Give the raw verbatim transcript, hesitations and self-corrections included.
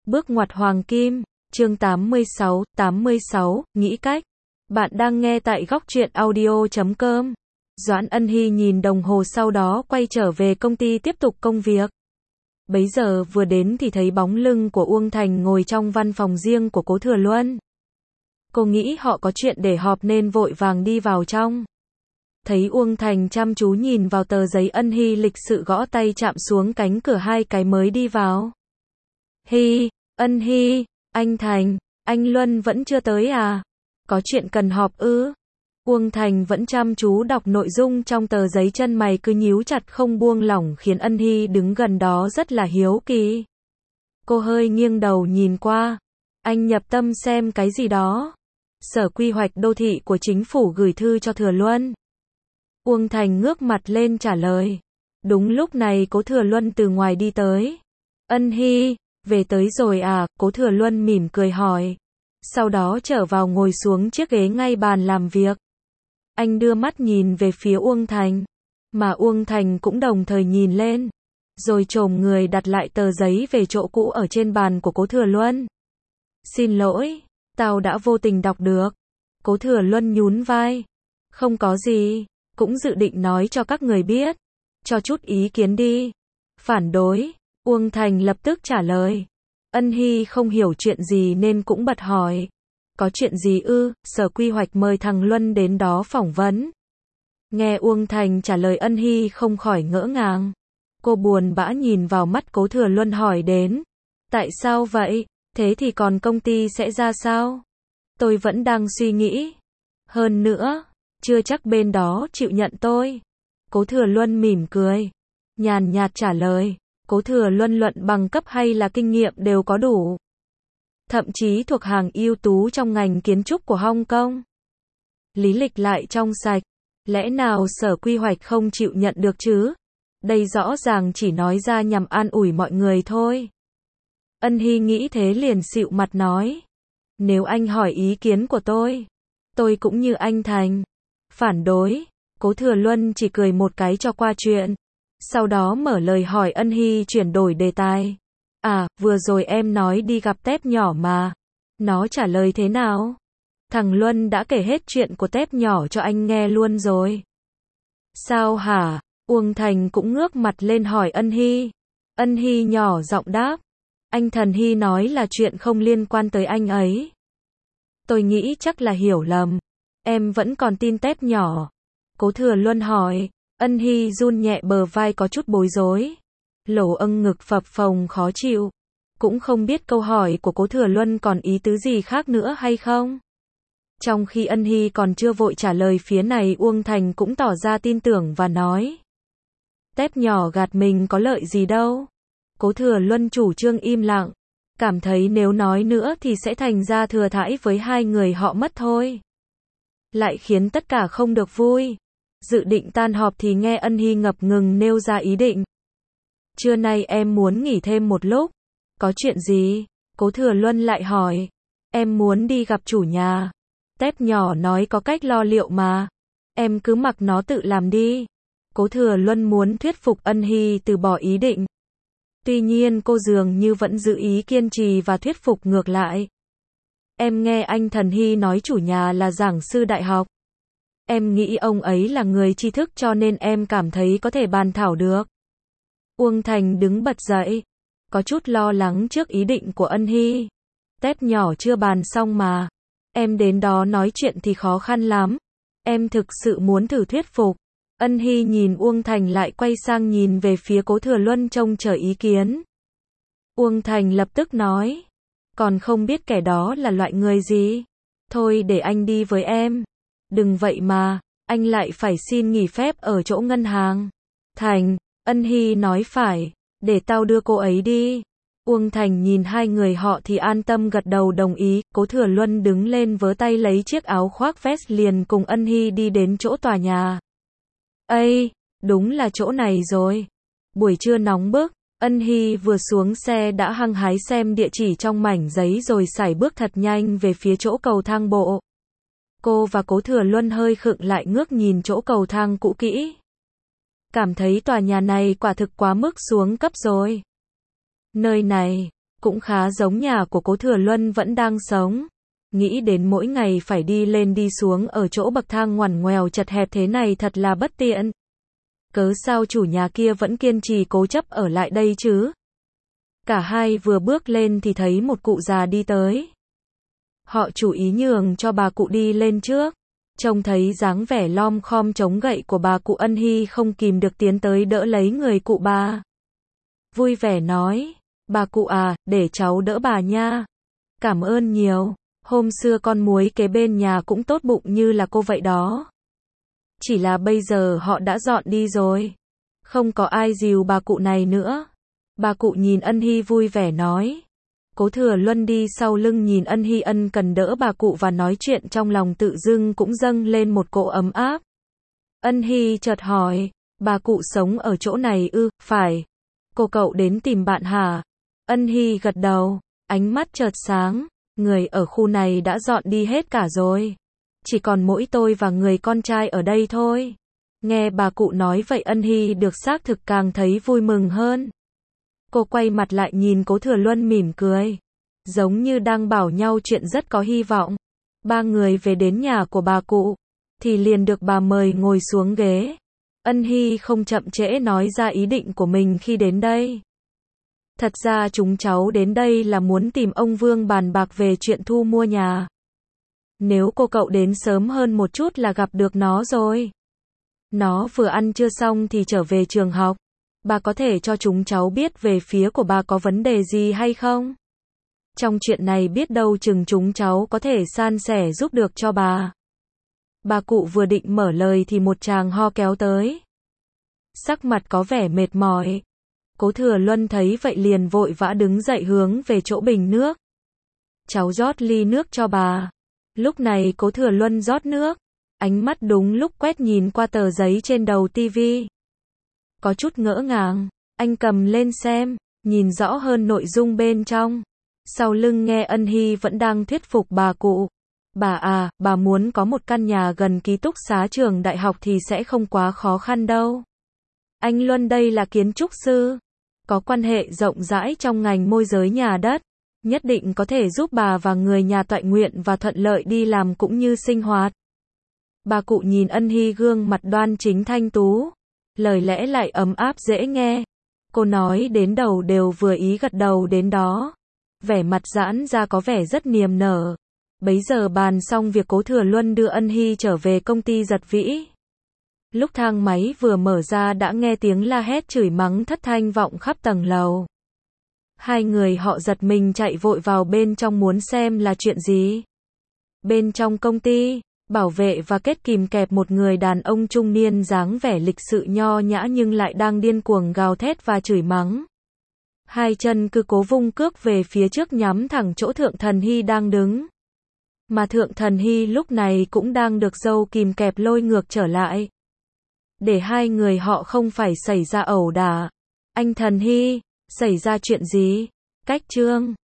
Bước ngoặt hoàng kim, chương tám mươi sáu, tám mươi sáu, nghĩ cách. Bạn đang nghe tại góc truyện audio chấm com. Doãn Ân Hy nhìn đồng hồ sau đó quay trở về công ty tiếp tục công việc. Bấy giờ vừa đến thì thấy bóng lưng của Uông Thành ngồi trong văn phòng riêng của Cố Thừa Luân. Cô nghĩ họ có chuyện để họp nên vội vàng đi vào trong. Thấy Uông Thành chăm chú nhìn vào tờ giấy, Ân Hy lịch sự gõ tay chạm xuống cánh cửa hai cái mới đi vào. Hy, Ân Hy, anh Thành, anh Luân vẫn chưa tới à? Có chuyện cần họp ư? Uông Thành vẫn chăm chú đọc nội dung trong tờ giấy, chân mày cứ nhíu chặt không buông lỏng khiến Ân Hy đứng gần đó rất là hiếu kỳ. Cô hơi nghiêng đầu nhìn qua. Anh nhập tâm xem cái gì đó? Sở Quy hoạch Đô thị của chính phủ gửi thư cho Thừa Luân. Uông Thành ngước mặt lên trả lời. Đúng lúc này Cố Thừa Luân từ ngoài đi tới. Ân Hy, về tới rồi à? Cố Thừa Luân mỉm cười hỏi. Sau đó trở vào ngồi xuống chiếc ghế ngay bàn làm việc. Anh đưa mắt nhìn về phía Uông Thành. Mà Uông Thành cũng đồng thời nhìn lên. Rồi chồm người đặt lại tờ giấy về chỗ cũ ở trên bàn của Cố Thừa Luân. Xin lỗi, tao đã vô tình đọc được. Cố Thừa Luân nhún vai. Không có gì, cũng dự định nói cho các người biết. Cho chút ý kiến đi. Phản đối, Uông Thành lập tức trả lời. Ân Hy không hiểu chuyện gì nên cũng bật hỏi. Có chuyện gì ư? Sở Quy hoạch mời thằng Luân đến đó phỏng vấn. Nghe Uông Thành trả lời, Ân Hy không khỏi ngỡ ngàng. Cô buồn bã nhìn vào mắt Cố Thừa Luân hỏi đến. Tại sao vậy? Thế thì còn công ty sẽ ra sao? Tôi vẫn đang suy nghĩ. Hơn nữa, chưa chắc bên đó chịu nhận tôi. Cố Thừa Luân mỉm cười. Nhàn nhạt trả lời. Cố Thừa Luân luận bằng cấp hay là kinh nghiệm đều có đủ. Thậm chí thuộc hàng ưu tú trong ngành kiến trúc của Hong Kong. Lý lịch lại trong sạch. Lẽ nào Sở Quy hoạch không chịu nhận được chứ? Đây rõ ràng chỉ nói ra nhằm an ủi mọi người thôi. Ân Hy nghĩ thế liền xịu mặt nói. Nếu anh hỏi ý kiến của tôi, tôi cũng như anh Thành. Phản đối. Cố Thừa Luân chỉ cười một cái cho qua chuyện. Sau đó mở lời hỏi Ân Hy chuyển đổi đề tài. À, vừa rồi em nói đi gặp Tép nhỏ mà. Nó trả lời thế nào? Thằng Luân đã kể hết chuyện của Tép nhỏ cho anh nghe luôn rồi. Sao hả? Uông Thành cũng ngước mặt lên hỏi Ân Hy. Ân Hy nhỏ giọng đáp. Anh Thần Hy nói là chuyện không liên quan tới anh ấy. Tôi nghĩ chắc là hiểu lầm. Em vẫn còn tin Tép nhỏ. Cố Thừa Luân hỏi. Ân Hy run nhẹ bờ vai có chút bối rối. Lỗ âng ngực phập phồng khó chịu. Cũng không biết câu hỏi của Cố Thừa Luân còn ý tứ gì khác nữa hay không. Trong khi Ân Hy còn chưa vội trả lời phía này, Uông Thành cũng tỏ ra tin tưởng và nói. Tép nhỏ gạt mình có lợi gì đâu. Cố Thừa Luân chủ trương im lặng. Cảm thấy nếu nói nữa thì sẽ thành ra thừa thãi với hai người họ mất thôi. Lại khiến tất cả không được vui. Dự định tan họp thì nghe Ân Hy ngập ngừng nêu ra ý định. Trưa nay em muốn nghỉ thêm một lúc. Có chuyện gì? Cố Thừa Luân lại hỏi. Em muốn đi gặp chủ nhà. Tép nhỏ nói có cách lo liệu mà. Em cứ mặc nó tự làm đi. Cố Thừa Luân muốn thuyết phục Ân Hy từ bỏ ý định. Tuy nhiên cô dường như vẫn giữ ý kiên trì và thuyết phục ngược lại. Em nghe anh Thần Hy nói chủ nhà là giảng sư đại học. Em nghĩ ông ấy là người tri thức cho nên em cảm thấy có thể bàn thảo được. Uông Thành đứng bật dậy. Có chút lo lắng trước ý định của Ân Hy. Tép nhỏ chưa bàn xong mà. Em đến đó nói chuyện thì khó khăn lắm. Em thực sự muốn thử thuyết phục. Ân Hy nhìn Uông Thành lại quay sang nhìn về phía Cố Thừa Luân trông chờ ý kiến. Uông Thành lập tức nói. Còn không biết kẻ đó là loại người gì? Thôi để anh đi với em. Đừng vậy mà, anh lại phải xin nghỉ phép ở chỗ ngân hàng. Thành, Ân Hy nói phải, để tao đưa cô ấy đi. Uông Thành nhìn hai người họ thì an tâm gật đầu đồng ý. Cố Thừa Luân đứng lên vớ tay lấy chiếc áo khoác vest liền cùng Ân Hy đi đến chỗ tòa nhà. Ây, đúng là chỗ này rồi. Buổi trưa nóng bức, Ân Hy vừa xuống xe đã hăng hái xem địa chỉ trong mảnh giấy rồi sải bước thật nhanh về phía chỗ cầu thang bộ. Cô và Cố Thừa Luân hơi khựng lại ngước nhìn chỗ cầu thang cũ kỹ. Cảm thấy tòa nhà này quả thực quá mức xuống cấp rồi. Nơi này, cũng khá giống nhà của Cố Thừa Luân vẫn đang sống. Nghĩ đến mỗi ngày phải đi lên đi xuống ở chỗ bậc thang ngoằn ngoèo chật hẹp thế này thật là bất tiện. Cớ sao chủ nhà kia vẫn kiên trì cố chấp ở lại đây chứ? Cả hai vừa bước lên thì thấy một cụ già đi tới. Họ chủ ý nhường cho bà cụ đi lên trước. Trông thấy dáng vẻ lom khom chống gậy của bà cụ Ân Hy không kìm được tiến tới đỡ lấy người cụ bà. Vui vẻ nói, bà cụ à, để cháu đỡ bà nha. Cảm ơn nhiều, hôm xưa con muối kế bên nhà cũng tốt bụng như là cô vậy đó. Chỉ là bây giờ họ đã dọn đi rồi. Không có ai dìu bà cụ này nữa. Bà cụ nhìn Ân Hy vui vẻ nói. Cố Thừa Luân đi sau lưng nhìn Ân Hy ân cần đỡ bà cụ và nói chuyện trong lòng tự dưng cũng dâng lên một cỗ ấm áp. Ân Hy chợt hỏi, bà cụ sống ở chỗ này ư? Phải. Cô cậu đến tìm bạn hả? Ân Hy gật đầu, ánh mắt chợt sáng, người ở khu này đã dọn đi hết cả rồi. Chỉ còn mỗi tôi và người con trai ở đây thôi. Nghe bà cụ nói vậy Ân Hy được xác thực càng thấy vui mừng hơn. Cô quay mặt lại nhìn Cố Thừa Luân mỉm cười. Giống như đang bảo nhau chuyện rất có hy vọng. Ba người về đến nhà của bà cụ. Thì liền được bà mời ngồi xuống ghế. Ân Hy không chậm trễ nói ra ý định của mình khi đến đây. Thật ra chúng cháu đến đây là muốn tìm ông Vương bàn bạc về chuyện thu mua nhà. Nếu cô cậu đến sớm hơn một chút là gặp được nó rồi. Nó vừa ăn trưa xong thì trở về trường học. Bà có thể cho chúng cháu biết về phía của bà có vấn đề gì hay không? Trong chuyện này biết đâu chừng chúng cháu có thể san sẻ giúp được cho bà. Bà cụ vừa định mở lời thì một chàng ho kéo tới. Sắc mặt có vẻ mệt mỏi. Cố Thừa Luân thấy vậy liền vội vã đứng dậy hướng về chỗ bình nước. Cháu rót ly nước cho bà. Lúc này Cố Thừa Luân rót nước. Ánh mắt đúng lúc quét nhìn qua tờ giấy trên đầu tivi. Có chút ngỡ ngàng, anh cầm lên xem, nhìn rõ hơn nội dung bên trong. Sau lưng nghe Ân Hy vẫn đang thuyết phục bà cụ. Bà à, bà muốn có một căn nhà gần ký túc xá trường đại học thì sẽ không quá khó khăn đâu. Anh Luân đây là kiến trúc sư, có quan hệ rộng rãi trong ngành môi giới nhà đất. Nhất định có thể giúp bà và người nhà toại nguyện và thuận lợi đi làm cũng như sinh hoạt. Bà cụ nhìn Ân Hy gương mặt đoan chính thanh tú. Lời lẽ lại ấm áp dễ nghe. Cô nói đến đầu đều vừa ý gật đầu đến đó. Vẻ mặt giãn ra có vẻ rất niềm nở. Bấy giờ bàn xong việc Cố Thừa Luân đưa Ân Hy trở về công ty Giật Vĩ. Lúc thang máy vừa mở ra đã nghe tiếng la hét chửi mắng thất thanh vọng khắp tầng lầu. Hai người họ giật mình chạy vội vào bên trong muốn xem là chuyện gì. Bên trong công ty, bảo vệ và kết kìm kẹp một người đàn ông trung niên dáng vẻ lịch sự nho nhã nhưng lại đang điên cuồng gào thét và chửi mắng. Hai chân cứ cố vung cước về phía trước nhắm thẳng chỗ Thượng Thần Hy đang đứng. Mà Thượng Thần Hy lúc này cũng đang được dâu kìm kẹp lôi ngược trở lại. Để hai người họ không phải xảy ra ẩu đả. Anh Thần Hy, xảy ra chuyện gì? Cách trương.